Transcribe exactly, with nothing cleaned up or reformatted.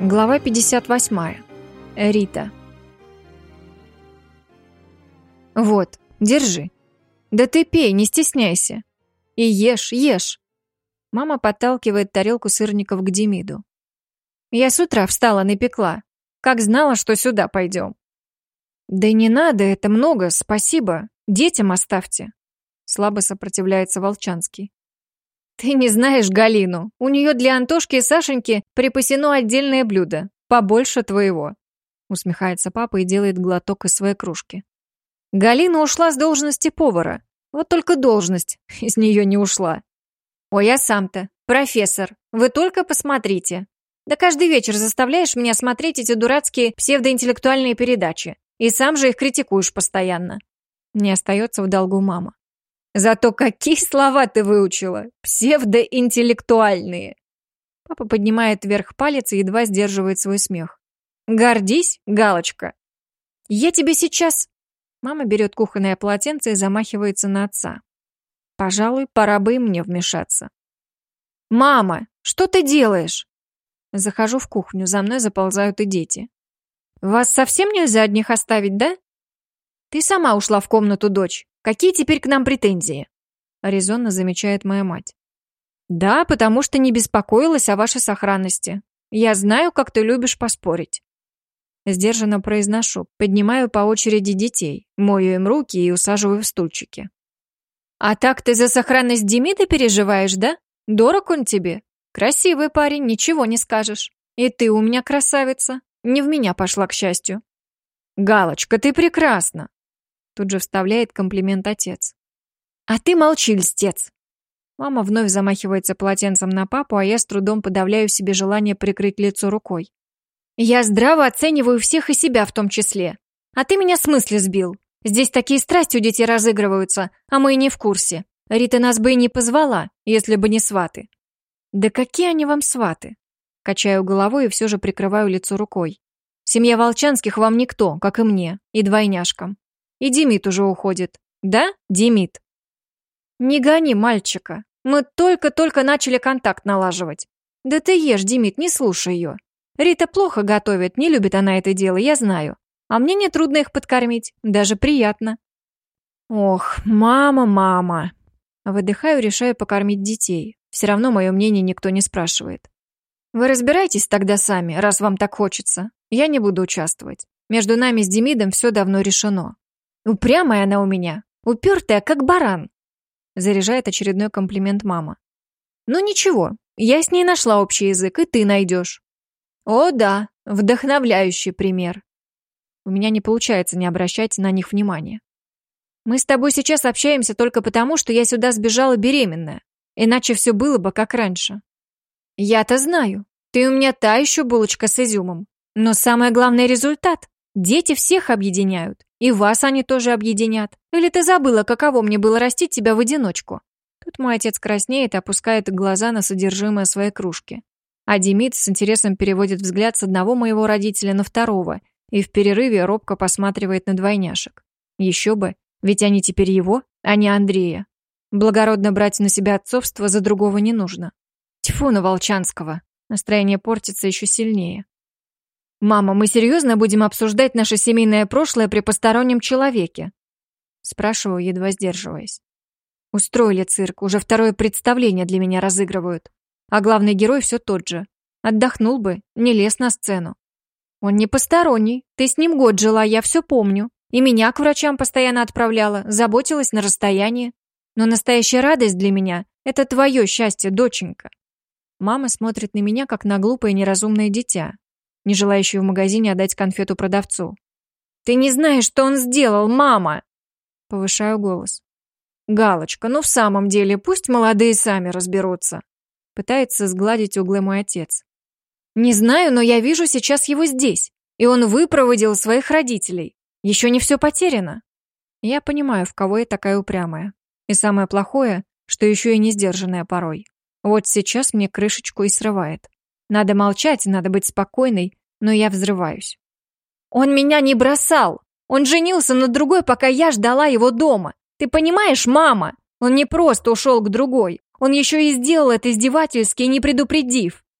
Глава пятьдесят восьмая. Рита. Вот, держи. Да ты пей, не стесняйся. И ешь, ешь. Мама подталкивает тарелку сырников к Демиду. Я с утра встала, напекла. Как знала, что сюда пойдем. Да не надо, это много, спасибо. Детям оставьте. Слабо сопротивляется Волчанский. Ты не знаешь Галину. У нее для Антошки и Сашеньки припасено отдельное блюдо. Побольше твоего. Усмехается папа и делает глоток из своей кружки. Галина ушла с должности повара. Вот только должность из нее не ушла. Ой, я сам-то, профессор. Вы только посмотрите. Да каждый вечер заставляешь меня смотреть эти дурацкие псевдоинтеллектуальные передачи. И сам же их критикуешь постоянно. Не остается в долгу мама. Зато какие слова ты выучила! Псевдоинтеллектуальные! Папа поднимает вверх палец и едва сдерживает свой смех. Гордись, Галочка! Я тебе сейчас... Мама берет кухонное полотенце и замахивается на отца. Пожалуй, пора бы и мне вмешаться. Мама, что ты делаешь? Захожу в кухню, за мной заползают и дети. Вас совсем нельзя одних оставить, да? Ты сама ушла в комнату, дочь. Какие теперь к нам претензии? Резонно замечает моя мать. Да, потому что не беспокоилась о вашей сохранности. Я знаю, как ты любишь поспорить. Сдержанно произношу, поднимаю по очереди детей, мою им руки и усаживаю в стульчики. А так ты за сохранность Демида переживаешь, да? Дорог он тебе? Красивый парень, ничего не скажешь. И ты у меня красавица. Не в меня пошла, к счастью. Галочка, ты прекрасна. Тут же вставляет комплимент отец. А ты молчи, льстец. Мама вновь замахивается полотенцем на папу, а я с трудом подавляю в себе желание прикрыть лицо рукой. Я здраво оцениваю всех и себя в том числе. А ты меня с мысли сбил. Здесь такие страсти у детей разыгрываются, а мы и не в курсе. Рита нас бы и не позвала, если бы не сваты. Да какие они вам сваты? Качаю головой и все же прикрываю лицо рукой. Семья Волчанских вам никто, как и мне, и двойняшкам. И Демид уже уходит. Да, Демид? Не гони мальчика. Мы только-только начали контакт налаживать. Да ты ешь, Демид, не слушай ее. Рита плохо готовит, не любит она это дело, я знаю. А мне не трудно их подкормить, даже приятно. Ох, мама, мама. Выдыхаю, решаю покормить детей. Все равно мое мнение никто не спрашивает. Вы разбирайтесь тогда сами, раз вам так хочется. Я не буду участвовать. Между нами с Демидом все давно решено. Упрямая она у меня, упертая, как баран. Заряжает очередной комплимент мама. Ну ничего, я с ней нашла общий язык, и ты найдешь. О да, вдохновляющий пример. У меня не получается не обращать на них внимания. Мы с тобой сейчас общаемся только потому, что я сюда сбежала беременная. Иначе все было бы как раньше. Я-то знаю, ты у меня та еще булочка с изюмом. Но самое главное — результат. Дети всех объединяют. И вас они тоже объединят. Или ты забыла, каково мне было растить тебя в одиночку? Тут мой отец краснеет и опускает глаза на содержимое своей кружки. А Демид с интересом переводит взгляд с одного моего родителя на второго и в перерыве робко посматривает на двойняшек. Еще бы, ведь они теперь его, а не Андрея. Благородно брать на себя отцовство за другого не нужно. Тьфу на Волчанского. Настроение портится еще сильнее. «Мама, мы серьезно будем обсуждать наше семейное прошлое при постороннем человеке?» Спрашиваю, едва сдерживаясь. Устроили цирк, уже второе представление для меня разыгрывают. А главный герой все тот же. Отдохнул бы, не лез на сцену. Он не посторонний, ты с ним год жила, я все помню. И меня к врачам постоянно отправляла, заботилась на расстоянии. Но настоящая радость для меня — это твое счастье, доченька. Мама смотрит на меня, как на глупое неразумное дитя, не желающее в магазине отдать конфету продавцу. «Ты не знаешь, что он сделал, мама!» Повышаю голос. «Галочка, ну в самом деле, пусть молодые сами разберутся». Пытается сгладить углы мой отец. «Не знаю, но я вижу сейчас его здесь, и он выпроводил своих родителей. Еще не все потеряно». Я понимаю, в кого я такая упрямая. И самое плохое, что еще и не сдержанная порой. Вот сейчас мне крышечку и срывает. Надо молчать, надо быть спокойной, но я взрываюсь. «Он меня не бросал! Он женился на другой, пока я ждала его дома! Ты понимаешь, мама? Он не просто ушел к другой, он еще и сделал это издевательски, не предупредив.